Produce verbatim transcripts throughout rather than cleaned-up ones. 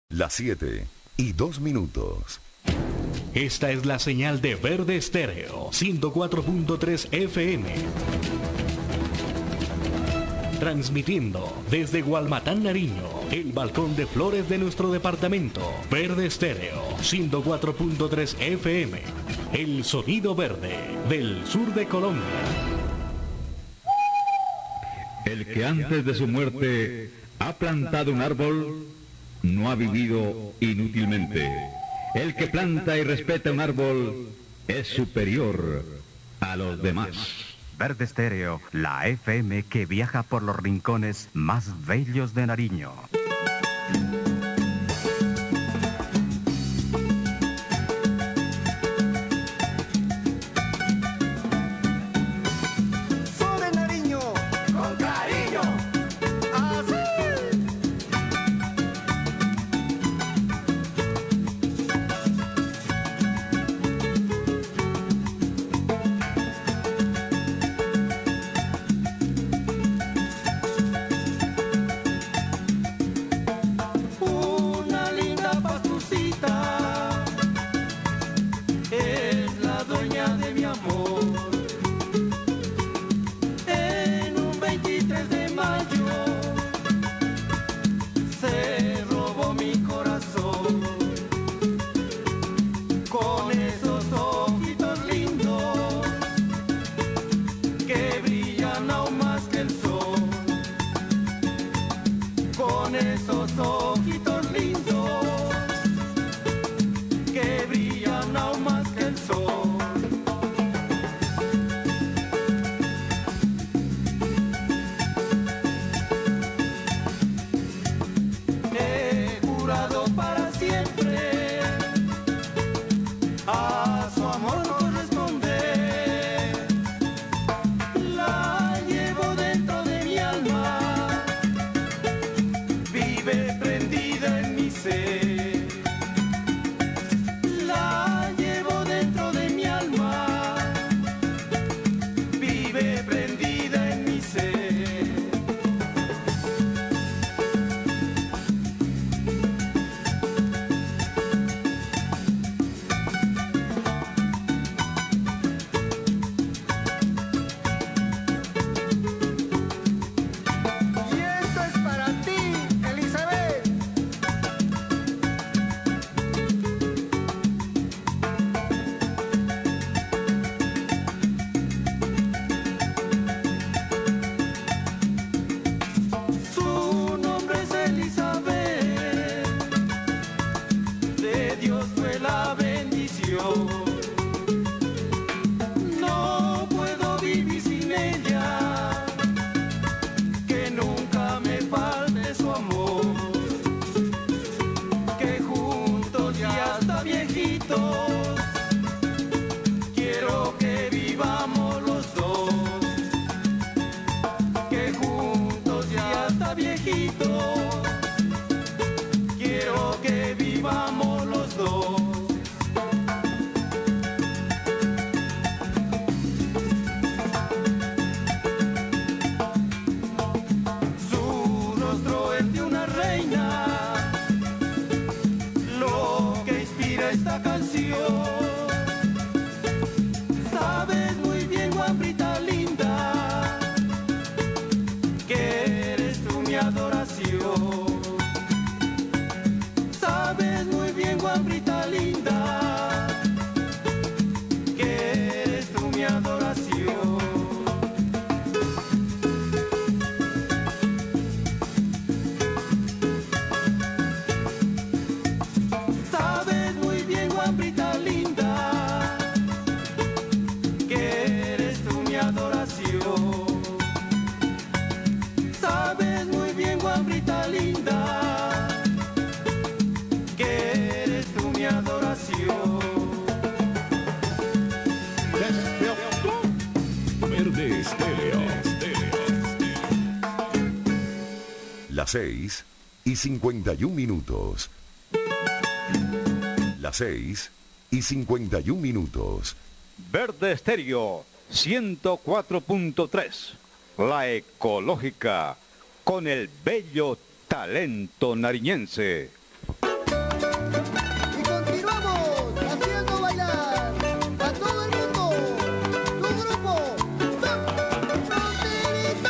Las siete y dos minutos. Esta es la señal de Verde Estéreo, ciento cuatro punto tres F M. Transmitiendo desde Gualmatán, Nariño, el balcón de flores de nuestro departamento. Verde Estéreo, ciento cuatro punto tres F M. El sonido verde del sur de Colombia. El que antes de su muerte ha plantado un árbol, no ha vivido inútilmente. El que planta y respeta un árbol es superior a los demás. Verde Estéreo, la F M que viaja por los rincones más bellos de Nariño. Las seis y cincuenta y un minutos. Las seis y cincuenta y un minutos. Verde Estéreo, ciento cuatro punto tres. La ecológica, con el bello talento nariñense. Y continuamos haciendo bailar a todo el mundo. Tu grupo, Fronterita.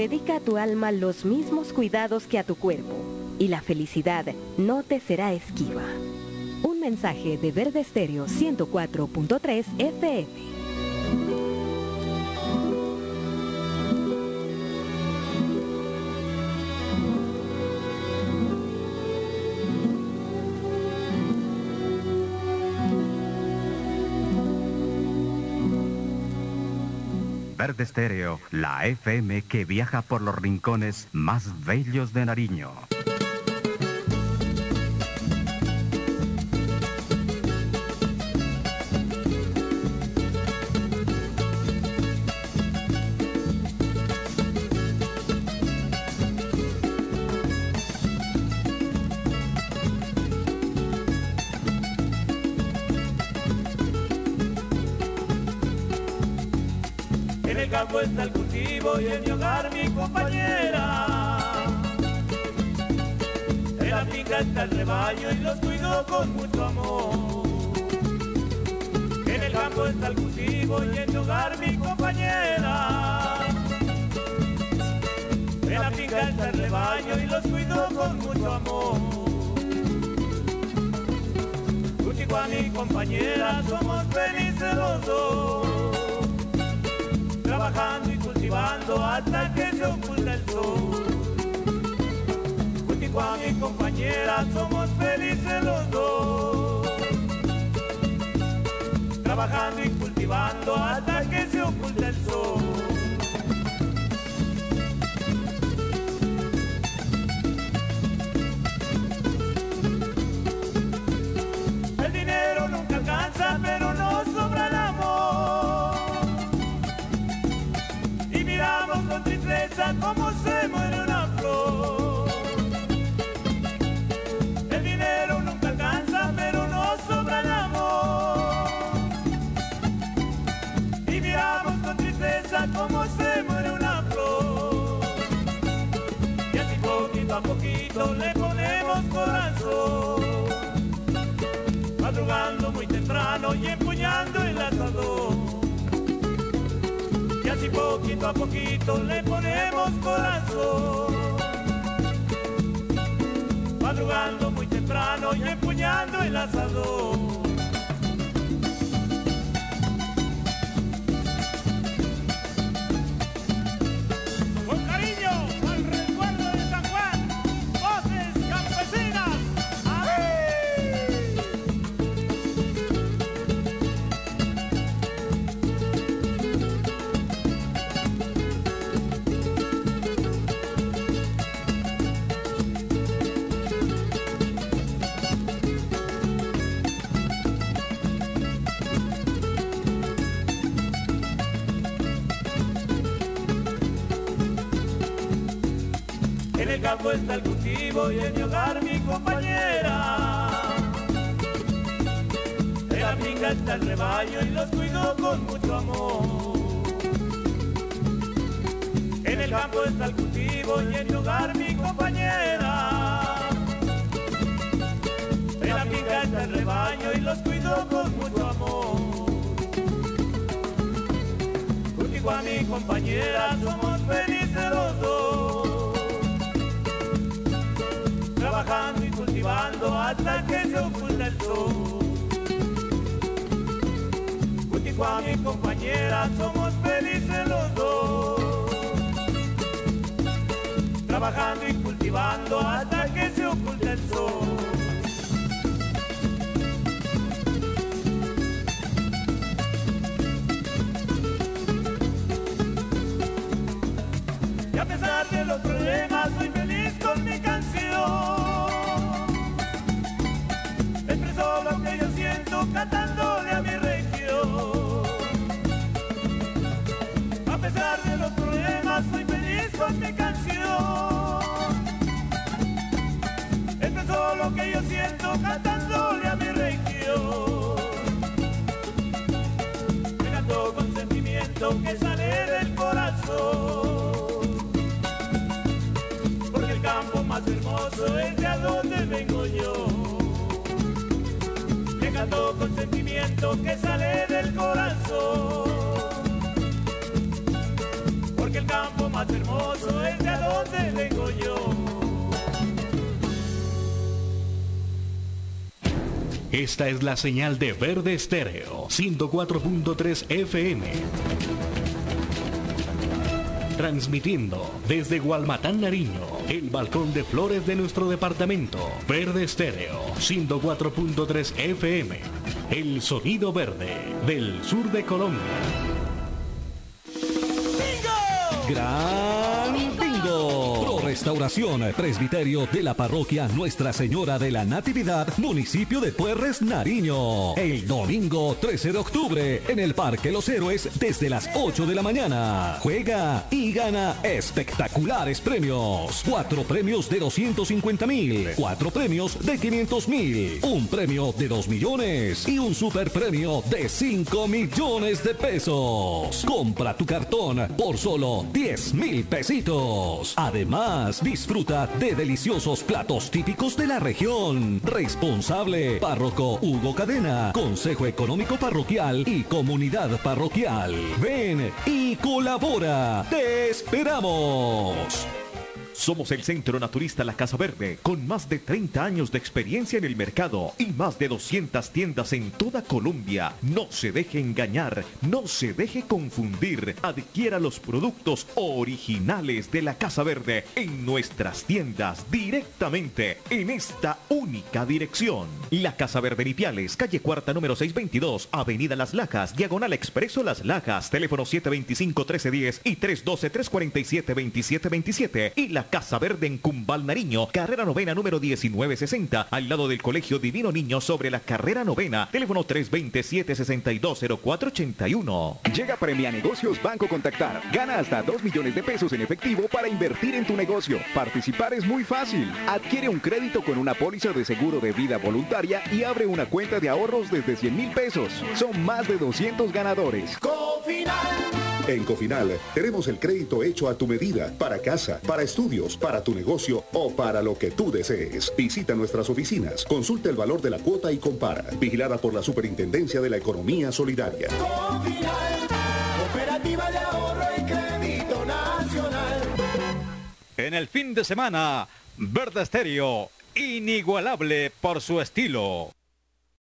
Dedica a tu alma los mismos cuidados que a tu cuerpo, y la felicidad no te será esquiva. Un mensaje de Verde Estéreo ciento cuatro punto tres F M. Verde Estéreo, la F M que viaja por los rincones más bellos de Nariño. Está el cultivo y en mi hogar mi compañera. En la finca está el rebaño y los cuido con mucho amor. En el campo está el cultivo y en mi hogar mi compañera. En la finca está el rebaño y los cuido con mucho amor. Junto a mi compañera somos felices los dos, trabajando y cultivando hasta que se oculta el sol. Junto a mi compañera somos felices los dos, trabajando y cultivando hasta que se oculta el sol. El dinero nunca alcanza, pero no sobra el amor. Miramos con tristeza cómo se muere una flor. El dinero nunca alcanza, pero no sobra el amor. Y miramos con tristeza cómo se muere una flor. Y así poquito a poquito le ponemos corazón, madrugando muy temprano y empuñando el asador. Y así poquito a poquito le ponemos corazón, madrugando muy temprano y empuñando el asador. Con cariño al recuerdo de San Juan, voces campesinas. En el campo está el cultivo y en mi hogar mi compañera. En la finca está el rebaño y los cuido con mucho amor. En el campo está el cultivo y en mi hogar mi compañera. En la finca está el rebaño y los cuido con mucho amor. Junto a mi compañera somos felices los dos, trabajando y cultivando hasta que se oculta el sol. Junto a mi compañera somos felices los dos, trabajando y cultivando hasta que se oculta el sol. Y a pesar de los problemas soy feliz con mi canción. Expreso lo que yo siento cantándole a mi región. A pesar de los problemas soy feliz con mi canción. Expreso lo que yo siento cantándole a mi región. Me canto con sentimiento que sale del corazón, porque el campo más hermoso es de a donde vengo yo. Le canto con sentimiento que sale del corazón, porque el campo más hermoso es de a donde vengo yo. Esta es la señal de Verde Estéreo, ciento cuatro punto tres F M. Transmitiendo desde Gualmatán, Nariño, el balcón de flores de nuestro departamento. Verde Estéreo, ciento cuatro punto tres F M. El sonido verde del sur de Colombia. ¡Gran Bingo! Pro Restauración, presbiterio de la parroquia Nuestra Señora de la Natividad, municipio de Puerres, Nariño. El domingo trece de octubre, en el Parque Los Héroes, desde las ocho de la mañana. Juega y gana espectaculares premios. Cuatro premios de doscientos cincuenta mil, cuatro premios de quinientos mil, un premio de dos millones y un super premio de cinco millones de pesos. Compra tu cartón por solo diez mil pesitos. Además, disfruta de deliciosos platos típicos de la región. Responsable, párroco Hugo Cadena, Consejo Económico Parroquial y Comunidad Parroquial. Ven y colabora. ¡Te esperamos! Somos el Centro Naturista La Casa Verde, con más de treinta años de experiencia en el mercado y más de doscientas tiendas en toda Colombia. No se deje engañar, no se deje confundir. Adquiera los productos originales de La Casa Verde en nuestras tiendas directamente en esta única dirección. La Casa Verde en Ipiales, calle Cuarta número seiscientos veintidós, Avenida Las Lajas, diagonal Expreso Las Lajas, teléfono siete veinticinco, trece diez y tres doce, tres cuarenta y siete, veintisiete veintisiete. Y la Casa Verde en Cumbal, Nariño, carrera novena número diecinueve sesenta, al lado del Colegio Divino Niño sobre la carrera novena, teléfono tres dos siete, seis dos cero cuatro ocho uno. Llega Premia Negocios Banco Contactar. Gana hasta dos millones de pesos en efectivo para invertir en tu negocio. Participar es muy fácil. Adquiere un crédito con una póliza de seguro de vida voluntaria y abre una cuenta de ahorros desde cien mil pesos. Son más de doscientos ganadores. En Cofinal tenemos el crédito hecho a tu medida, para casa, para estudios, para tu negocio o para lo que tú desees. Visita nuestras oficinas, consulta el valor de la cuota y compara. Vigilada por la Superintendencia de la Economía Solidaria. Cofinal, Cooperativa de Ahorro y Crédito Nacional. En el fin de semana, Verde Estéreo, inigualable por su estilo.